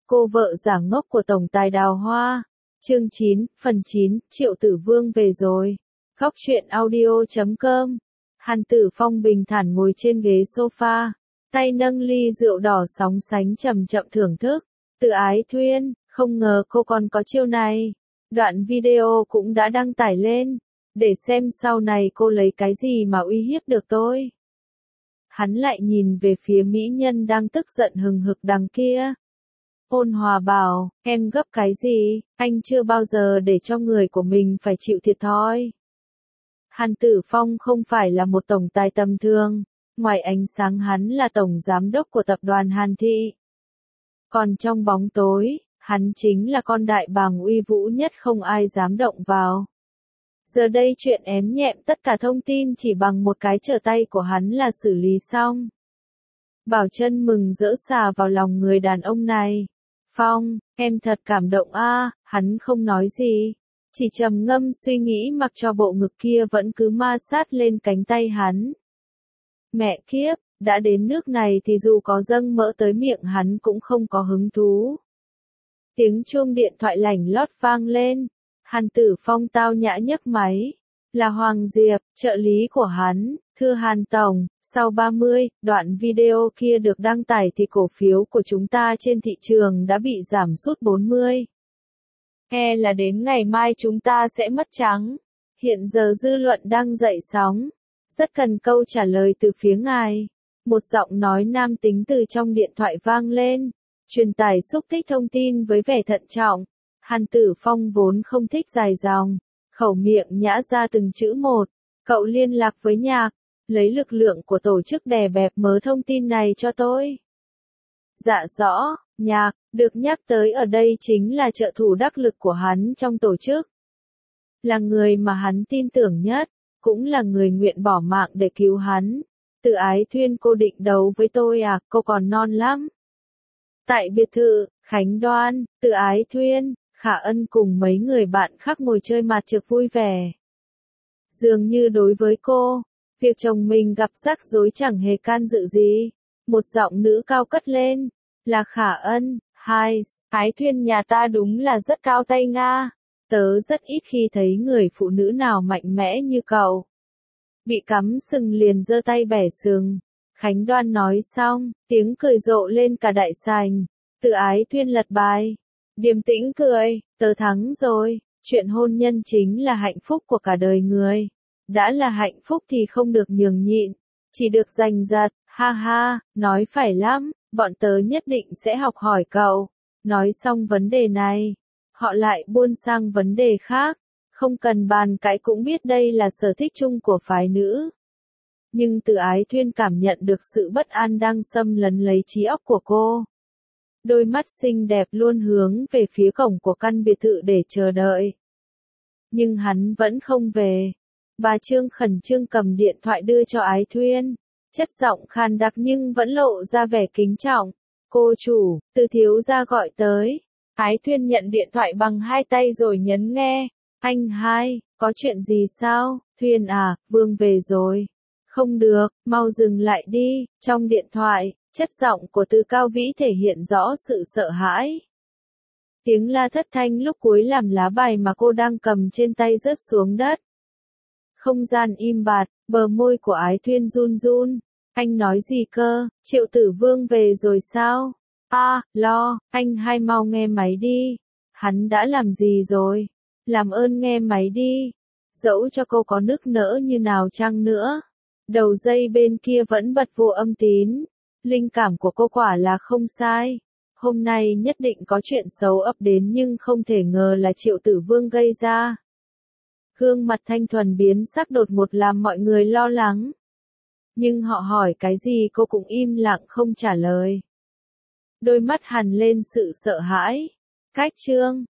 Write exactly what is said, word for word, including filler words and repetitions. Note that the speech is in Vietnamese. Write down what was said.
Cô vợ giả ngốc của tổng tài Đào Hoa. Chương chín, phần chín, Triệu Tử Vương về rồi. Góc truyện audio chấm com. Hàn Tử Phong bình thản ngồi trên ghế sofa, tay nâng ly rượu đỏ sóng sánh chậm chậm thưởng thức. Từ Ái Thuyên, không ngờ cô còn có chiêu này. Đoạn video cũng đã đăng tải lên, để xem sau này cô lấy cái gì mà uy hiếp được tôi. Hắn lại nhìn về phía mỹ nhân đang tức giận hừng hực đằng kia. Ôn hòa bảo, em gấp cái gì, anh chưa bao giờ để cho người của mình phải chịu thiệt thòi. Hàn Tử Phong không phải là một tổng tài tầm thường, ngoài ánh sáng hắn là tổng giám đốc của tập đoàn Hàn Thị. Còn trong bóng tối, hắn chính là con đại bàng uy vũ nhất không ai dám động vào. Giờ đây chuyện ém nhẹm tất cả thông tin chỉ bằng một cái trở tay của hắn là xử lý xong. Bảo Trân mừng rỡ xà vào lòng người đàn ông này. Phong, em thật cảm động a, à, hắn không nói gì, chỉ trầm ngâm suy nghĩ mặc cho bộ ngực kia vẫn cứ ma sát lên cánh tay hắn. Mẹ kiếp, đã đến nước này thì dù có dâng mỡ tới miệng hắn cũng không có hứng thú. Tiếng chuông điện thoại lảnh lót vang lên. Hàn Tử Phong tao nhã nhấc máy. Là Hoàng Diệp, trợ lý của hắn. Thưa Hàn Tổng, sau ba mươi, đoạn video kia được đăng tải thì cổ phiếu của chúng ta trên thị trường đã bị giảm sút bốn mươi. E là đến ngày mai chúng ta sẽ mất trắng. Hiện giờ dư luận đang dậy sóng. Rất cần câu trả lời từ phía ngài. Một giọng nói nam tính từ trong điện thoại vang lên. Truyền tải xúc tích thông tin với vẻ thận trọng. Hàn Tử Phong vốn không thích dài dòng. Khẩu miệng nhã ra từng chữ một. Cậu liên lạc với Nhạc. Lấy lực lượng của tổ chức đè bẹp mớ thông tin này cho tôi. Dạ rõ, Nhạc, được nhắc tới ở đây chính là trợ thủ đắc lực của hắn trong tổ chức. Là người mà hắn tin tưởng nhất, cũng là người nguyện bỏ mạng để cứu hắn. Từ Ái Thuyên, cô định đấu với tôi à, cô còn non lắm. Tại biệt thự, Khánh Đoan, Từ Ái Thuyên, Khả Ân cùng mấy người bạn khác ngồi chơi mặt trược vui vẻ. Dường như đối với cô, việc chồng mình gặp rắc rối chẳng hề can dự gì. Một giọng nữ cao cất lên, là Khả Ân. Hai, Ái Thuyên nhà ta đúng là rất cao tay Nga. Tớ rất ít khi thấy người phụ nữ nào mạnh mẽ như cậu. Bị cắm sừng liền giơ tay bẻ sừng. Khánh Đoan nói xong, tiếng cười rộ lên cả đại sảnh. Từ Ái Thuyên lật bài. Điềm tĩnh cười, tớ thắng rồi. Chuyện hôn nhân chính là hạnh phúc của cả đời người. Đã là hạnh phúc thì không được nhường nhịn, chỉ được giành giật, ha ha, nói phải lắm, bọn tớ nhất định sẽ học hỏi cậu. Nói xong vấn đề này, họ lại buôn sang vấn đề khác, không cần bàn cãi cũng biết đây là sở thích chung của phái nữ. Nhưng Từ Ái Thuyên cảm nhận được sự bất an đang xâm lấn lấy trí óc của cô. Đôi mắt xinh đẹp luôn hướng về phía cổng của căn biệt thự để chờ đợi. Nhưng hắn vẫn không về. Bà Trương khẩn trương cầm điện thoại đưa cho Ái Thuyên. Chất giọng khàn đặc nhưng vẫn lộ ra vẻ kính trọng. Cô chủ, Từ thiếu gia gọi tới. Ái Thuyên nhận điện thoại bằng hai tay rồi nhấn nghe. Anh hai, có chuyện gì sao? Thuyên à, Vương về rồi. Không được, mau dừng lại đi. Trong điện thoại, chất giọng của Từ Cao Vĩ thể hiện rõ sự sợ hãi. Tiếng la thất thanh lúc cuối làm lá bài mà cô đang cầm trên tay rớt xuống đất. Không gian im bặt, bờ môi của Ái Thuyên run run. Anh nói gì cơ, Triệu Tử Vương về rồi sao? A, à, lo, anh hai mau nghe máy đi. Hắn đã làm gì rồi? Làm ơn nghe máy đi. Dẫu cho cô có nức nở như nào chăng nữa. Đầu dây bên kia vẫn bật vô âm tín. Linh cảm của cô quả là không sai. Hôm nay nhất định có chuyện xấu ập đến nhưng không thể ngờ là Triệu Tử Vương gây ra. Gương mặt thanh thuần biến sắc đột ngột làm mọi người lo lắng. Nhưng họ hỏi cái gì cô cũng im lặng không trả lời. Đôi mắt hằn lên sự sợ hãi. Cách chương.